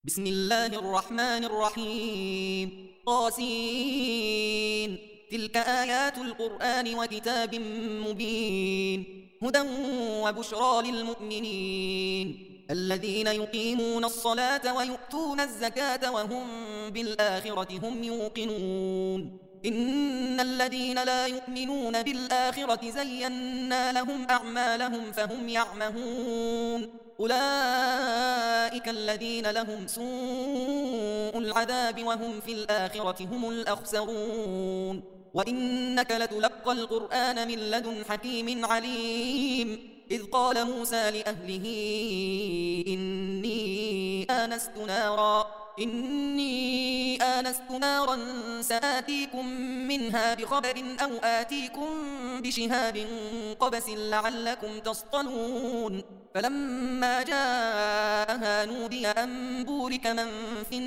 بسم الله الرحمن الرحيم طاسين. تلك آيات القرآن وكتاب مبين هدى وبشرى للمؤمنين الذين يقيمون الصلاة ويؤتون الزكاة وهم بالآخرة هم يوقنون. إن الذين لا يؤمنون بالآخرة زينا لهم أعمالهم فهم يعمهون. أولئك الذين لهم سوء العذاب وهم في الآخرة هم الأخسرون. وإنك لتلقى القرآن من لدن حكيم عليم. إذ قال موسى لأهله إني آنست نارا سآتيكم منها بخبر أو آتيكم بشهاب قبس لعلكم تصطلون. فلما جاءها نودي أن بورك من في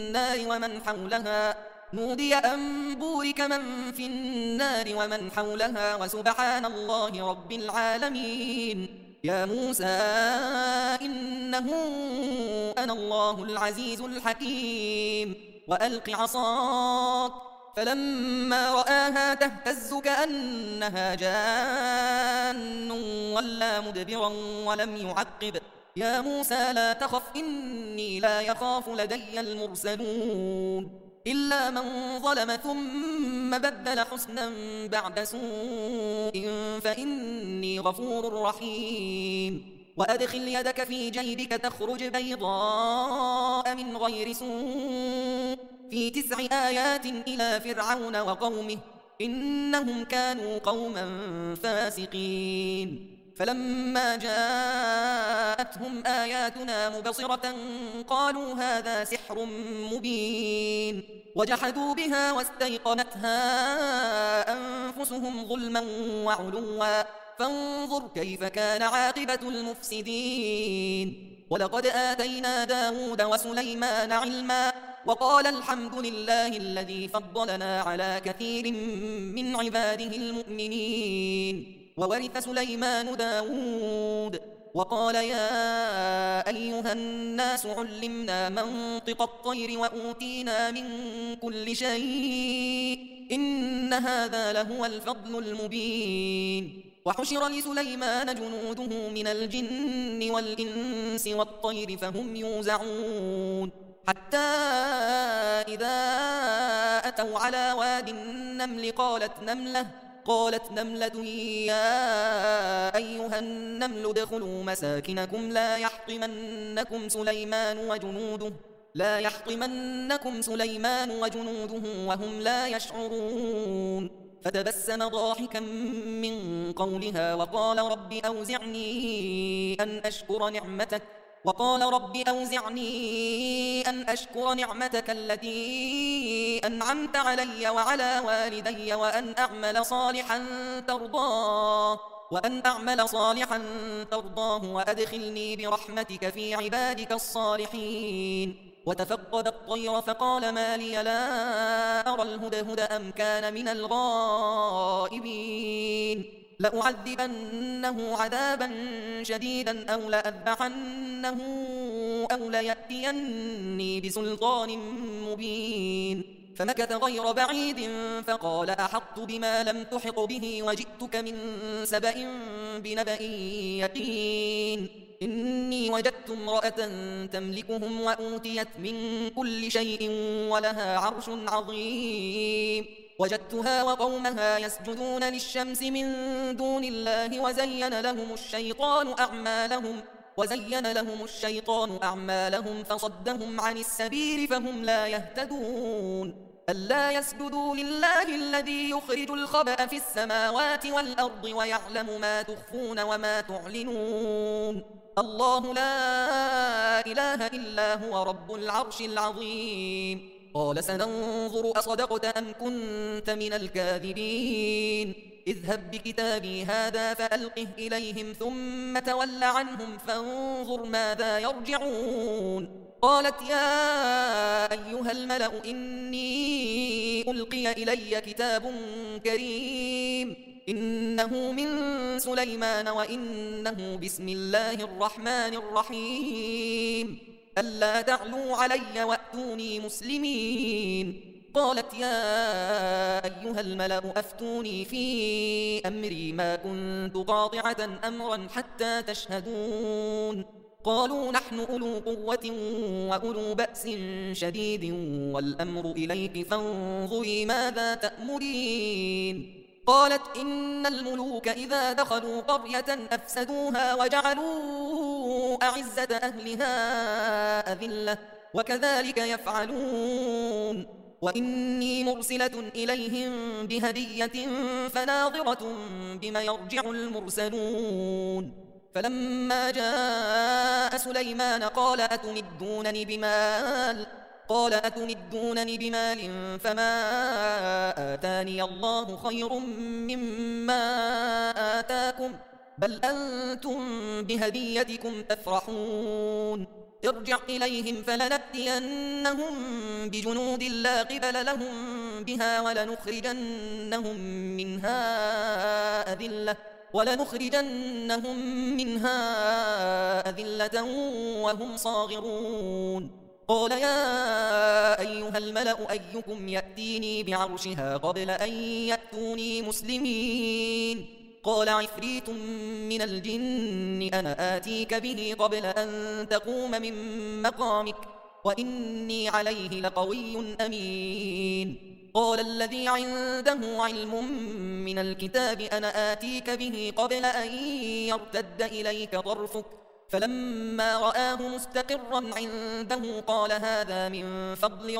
النار ومن حولها وسبحان الله رب العالمين. يا موسى إنه أنا الله العزيز الحكيم وألق عصاك. فلما رآها تهتز كأنها جان ولا مدبرا ولم يعقب. يا موسى لا تخف إني لا يخاف لدي المرسلون. إلا من ظلم ثم بدل حسنا بعد سوء فإني غفور رحيم. وأدخل يدك في جيبك تخرج بيضاء من غير سوء في 9 آيات إلى فرعون وقومه إنهم كانوا قوما فاسقين. فلما جاءتهم آياتنا مبصرة قالوا هذا سحر مبين. وجحدوا بها واستيقنتها أنفسهم ظلما وعلوا فانظر كيف كان عاقبة المفسدين. ولقد آتينا داود وسليمان علما وقال الحمد لله الذي فضلنا على كثير من عباده المؤمنين. وورث سليمان داود وقال يا أيها الناس علمنا منطق الطير وأوتينا من كل شيء إن هذا لهو الفضل المبين. وحشر لسليمان جنوده من الجن والإنس والطير فهم يوزعون. حتى إذا أتوا على واد النمل قالت نملة يا أيها النمل ادخلوا مساكنكم لا يحطمنكم سليمان وجنوده وهم لا يشعرون. فتبسم ضاحكا من قولها وقال رب أوزعني أن أشكر نعمتك التي أنعمت علي وعلى والدي وأن أعمل صالحا ترضاه وأدخلني برحمتك في عبادك الصالحين. وتفقد الطير فقال ما لي لا أرى الهدهد أم كان من الغائبين. لأعذبنه عذابا شديدا أو لأذبحنه أو ليأتيني بسلطان مبين. فمكث غير بعيد فقال أحطت بما لم تحط به وجئتك من سبأ بنبأ يقين. إني وجدت امرأة تملكهم وأوتيت من كل شيء ولها عرش عظيم. وجدتها وقومها يسجدون للشمس من دون الله وزين لهم الشيطان أعمالهم فصدهم عن السبيل فهم لا يهتدون. ألا يسجدوا لله الذي يخرج الخبأ في السماوات والأرض ويعلم ما تخفون وما تعلنون. الله لا إله إلا هو رب العرش العظيم. قال سننظر أصدقت أم كنت من الكاذبين. اذهب بكتابي هذا فألقه إليهم ثم تول عنهم فانظر ماذا يرجعون. قالت يا أيها الملأ إني ألقي إلي كتاب كريم إنه من سليمان وإنه بسم الله الرحمن الرحيم ألا تعلوا علي وأتوني مسلمين. قالت يا أيها الملأ أفتوني في أمري ما كنت قاطعة أمرا حتى تشهدون. قالوا نحن أولو قوة وأولو بأس شديد والأمر إليك فانظري ماذا تأمرين. قالت إن الملوك إذا دخلوا قرية أفسدوها وجعلوا أعزة أهلها أذلة وكذلك يفعلون. وإني مرسلة إليهم بهدية فناظرة بما يرجع المرسلون. فلما جاء سليمان قال أتمدونني بمال فما آتاني الله خير مما آتاكم بل أنتم بهديتكم تفرحون. ارجع إليهم فلنأتينهم بجنود لا قبل لهم بها ولنخرجنهم منها أذلة وهم صاغرون. قال يا أيها الملأ أيكم يأتيني بعرشها قبل أن يأتوني مسلمين. قال عفريت من الجن أنا آتيك به قبل أن تقوم من مقامك وإني عليه لقوي أمين. قال الذي عنده علم من الكتاب أنا آتيك به قبل أن يرتد إليك طرفك فلما رآه مستقرا عنده قال هذا من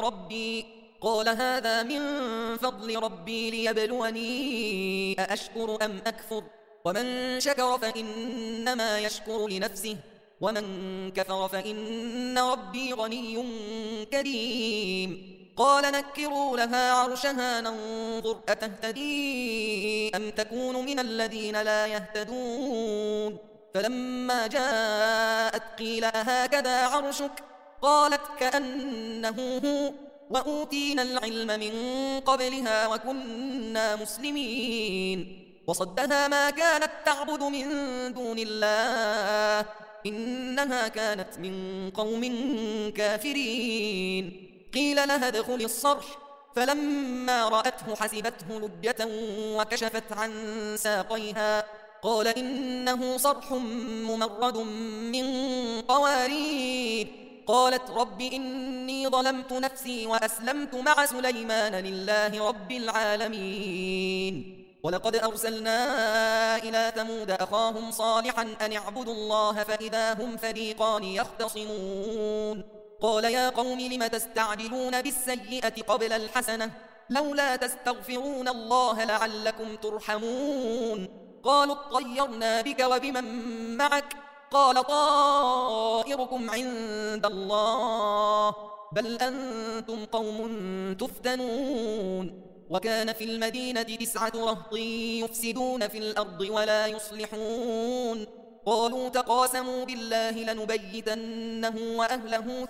فضل ربي ليبلوني أأشكر أم أكفر ومن شكر فإنما يشكر لنفسه ومن كفر فإن ربي غني كريم. قال نكروا لها عرشها ننظر أتهتدي أم تكون من الذين لا يهتدون. فلما جاءت قيل أهكذا عرشك قالت كأنه هو وأوتينا العلم من قبلها وكنا مسلمين. وصدها ما كانت تعبد من دون الله إنها كانت من قوم كافرين. قيل لها ادخل الصرح فلما رأته حسبته لجة وكشفت عن ساقيها قال إنه صرح ممرد من قوارير. قالت رب إني ظلمت نفسي وأسلمت مع سليمان لله رب العالمين. ولقد أرسلنا إلى ثمود أخاهم صالحا أن اعبدوا الله فإذا هم فريقان يختصمون. قال يا قوم لم تستعجلون بالسيئة قبل الحسنة لولا تستغفرون الله لعلكم ترحمون. قالوا اطيرنا بك وبمن معك قال طائركم عند الله بل أنتم قوم تفتنون. وكان في المدينة 9 رهط يفسدون في الأرض ولا يصلحون. قالوا تقاسموا بالله لنبيتنه وأهله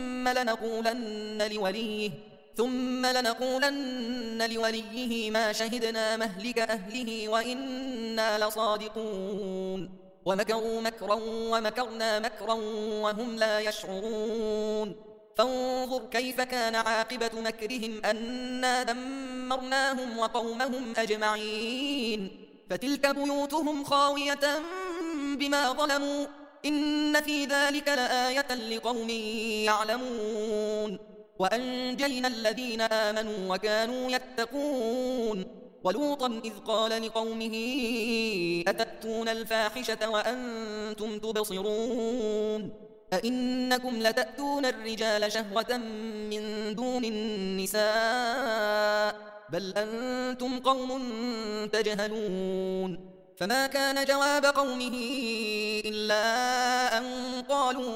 ثم لنقولن لوليه ما شهدنا مهلك أهله وإنا لصادقون. ومكروا مكرا ومكرنا مكرا وهم لا يشعرون. فانظر كيف كان عاقبة مكرهم أنا دمرناهم وقومهم أجمعين. فتلك بيوتهم خاوية بما ظلموا إن في ذلك لآية لقوم يعلمون. وأنجينا الذين آمنوا وكانوا يتقون. ولوطا إذ قال لقومه أتأتون الفاحشة وأنتم تبصرون أئنكم لتأتون الرجال شهوة من دون النساء بل أنتم قوم تجهلون. فما كان جواب قومه إلا أن قالوا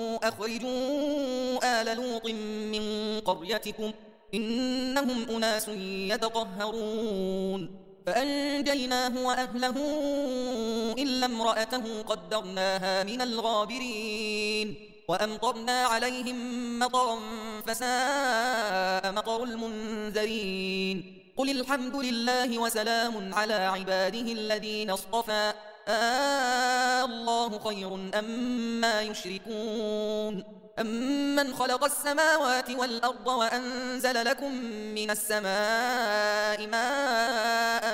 أخرجوا آل لوط من قريتكم إنهم أناس يتطهرون. فأنجيناه وأهله إلا امرأته قدرناها من الغابرين. وأمطرنا عليهم مطرا فساء مطر المنذرين. قل الحمد لله وسلام على عباده الذين اصطفى الله خير أما يشركون أمن خلق السماوات والأرض وأنزل لكم من السماء ماء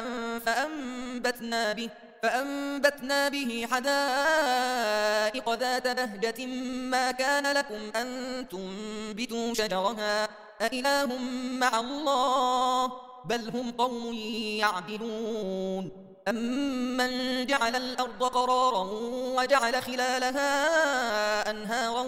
فأنبتنا به حدائق ذات بهجة ما كان لكم أن تنبتوا شجرها أإله مع الله بل هم قوم يعدلون أمن جعل الأرض قرارا وجعل خلالها أنهارا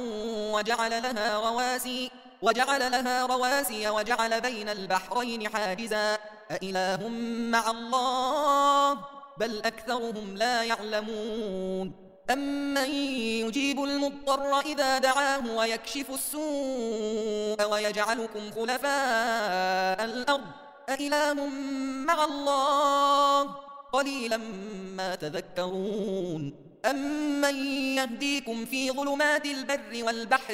وجعل لها رواسي وجعل بين البحرين حاجزا أإله مع الله بل أكثرهم لا يعلمون أمن يجيب المضطر إذا دعاه ويكشف السوء ويجعلكم خلفاء الأرض أإله مع الله قليلا ما تذكرون أمن يهديكم في ظلمات البر والبحر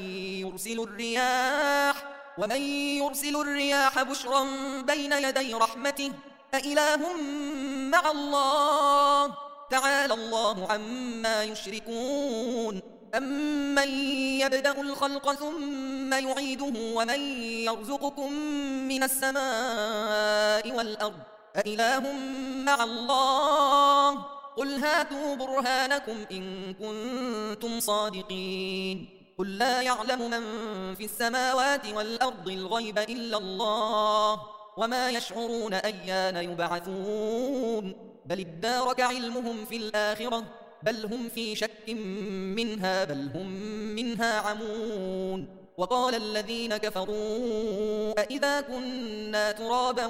ومن يرسل الرياح بشرا بين يدي رحمته أإله مع الله تعالى الله عما يشركون أمن يبدأ الخلق ثم يعيده ومن يرزقكم من السماء والأرض أإله مع الله قل هاتوا برهانكم إن كنتم صادقين قل لا يعلم من في السماوات والأرض الغيب إلا الله وما يشعرون أيان يبعثون بل ادارك علمهم في الآخرة بل هم في شك منها بل هم منها عمون وقال الذين كفروا أإذا كنا ترابا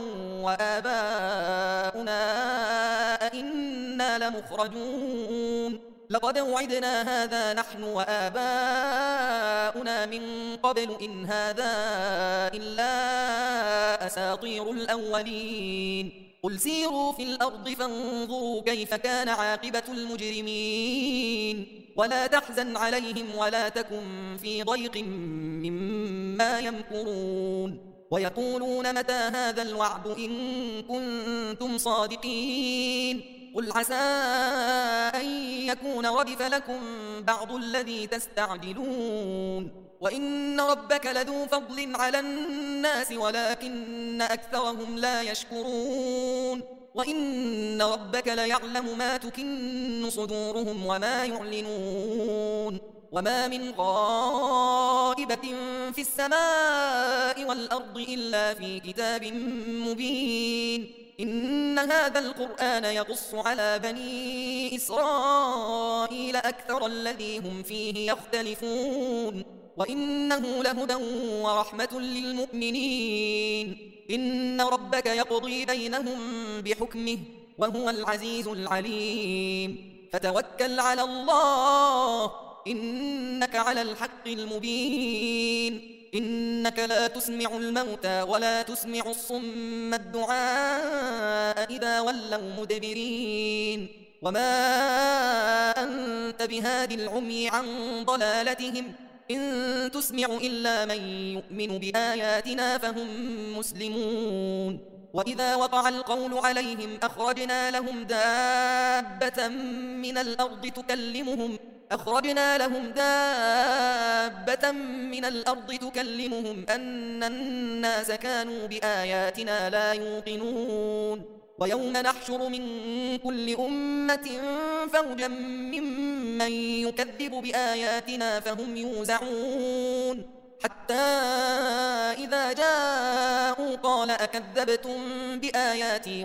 وآباؤنا أئنا لمخرجون لقد وعدنا هذا نحن وآباؤنا من قبل إن هذا إلا أساطير الأولين قل سيروا في الأرض فانظروا كيف كان عاقبة المجرمين ولا تحزن عليهم ولا تكن في ضيق مما يمكرون ويقولون متى هذا الوعد إن كنتم صادقين قل عسى أن يكون ردف لكم بعض الذي تستعجلون وإن ربك لذو فضل على الناس ولكن أكثرهم لا يشكرون وإن ربك ليعلم ما تكن صدورهم وما يعلنون وما من غائبة في السماء والأرض إلا في كتاب مبين إن هذا القرآن يقص على بني إسرائيل أكثر الذي هم فيه يختلفون وإنه لهدى ورحمة للمؤمنين إن ربك يقضي بينهم بحكمه وهو العزيز العليم فتوكل على الله إنك على الحق المبين إنك لا تسمع الموتى ولا تسمع الصم الدعاء إذا ولوا مدبرين وما أنت بهاد العمي عن ضلالتهم إن تسمع إلا من يؤمن بآياتنا فهم مسلمون وإذا وقع القول عليهم أخرجنا لهم دابة من الأرض تكلمهم أن الناس كانوا بآياتنا لا يوقنون ويوم نحشر من كل أمة فوجا ممن يكذب بآياتنا فهم يوزعون حتى إذا جاءوا قال أكذبتم بآياتي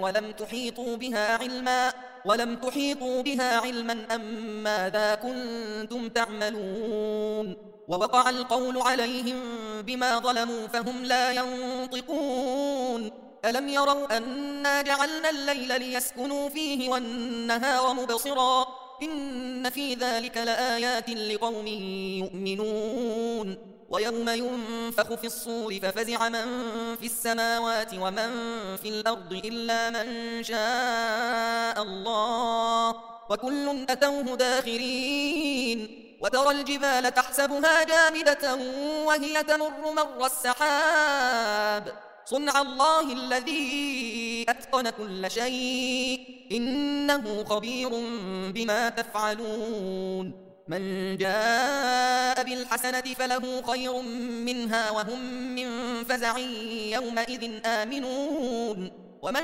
ولم تحيطوا بها علما أم ماذا كنتم تعملون ووقع القول عليهم بما ظلموا فهم لا ينطقون ألم يروا أنا جعلنا الليل ليسكنوا فيه والنهار مبصرا إن في ذلك لآيات لقوم يؤمنون ويوم ينفخ في الصور ففزع من في السماوات ومن في الأرض إلا من شاء الله وكل أتوه داخرين وترى الجبال تحسبها جامدة وهي تمر مر السحاب صنع الله الذي أتقن كل شيء إنه خبير بما تفعلون من جاء بالحسنة فله خير منها وهم من فزع يومئذ آمنون ومن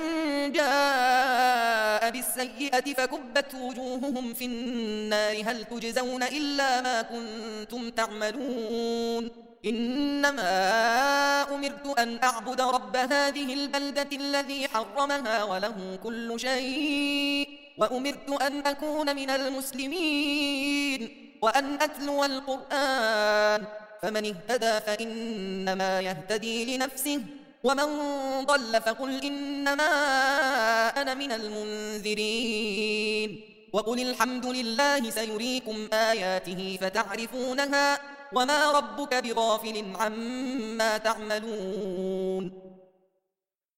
جاء بالسيئة فكبت وجوههم في النار هل تجزون إلا ما كنتم تعملون إنما أمرت أن أعبد رب هذه البلدة الذي حرمها وله كل شيء وأمرت أن أكون من المسلمين وأن أتلو القرآن فمن اهتدى فإنما يهتدي لنفسه ومن ضل فقل إنما أنا من المنذرين وقل الحمد لله سيريكم آياته فتعرفونها وما ربك بغافل عما تعملون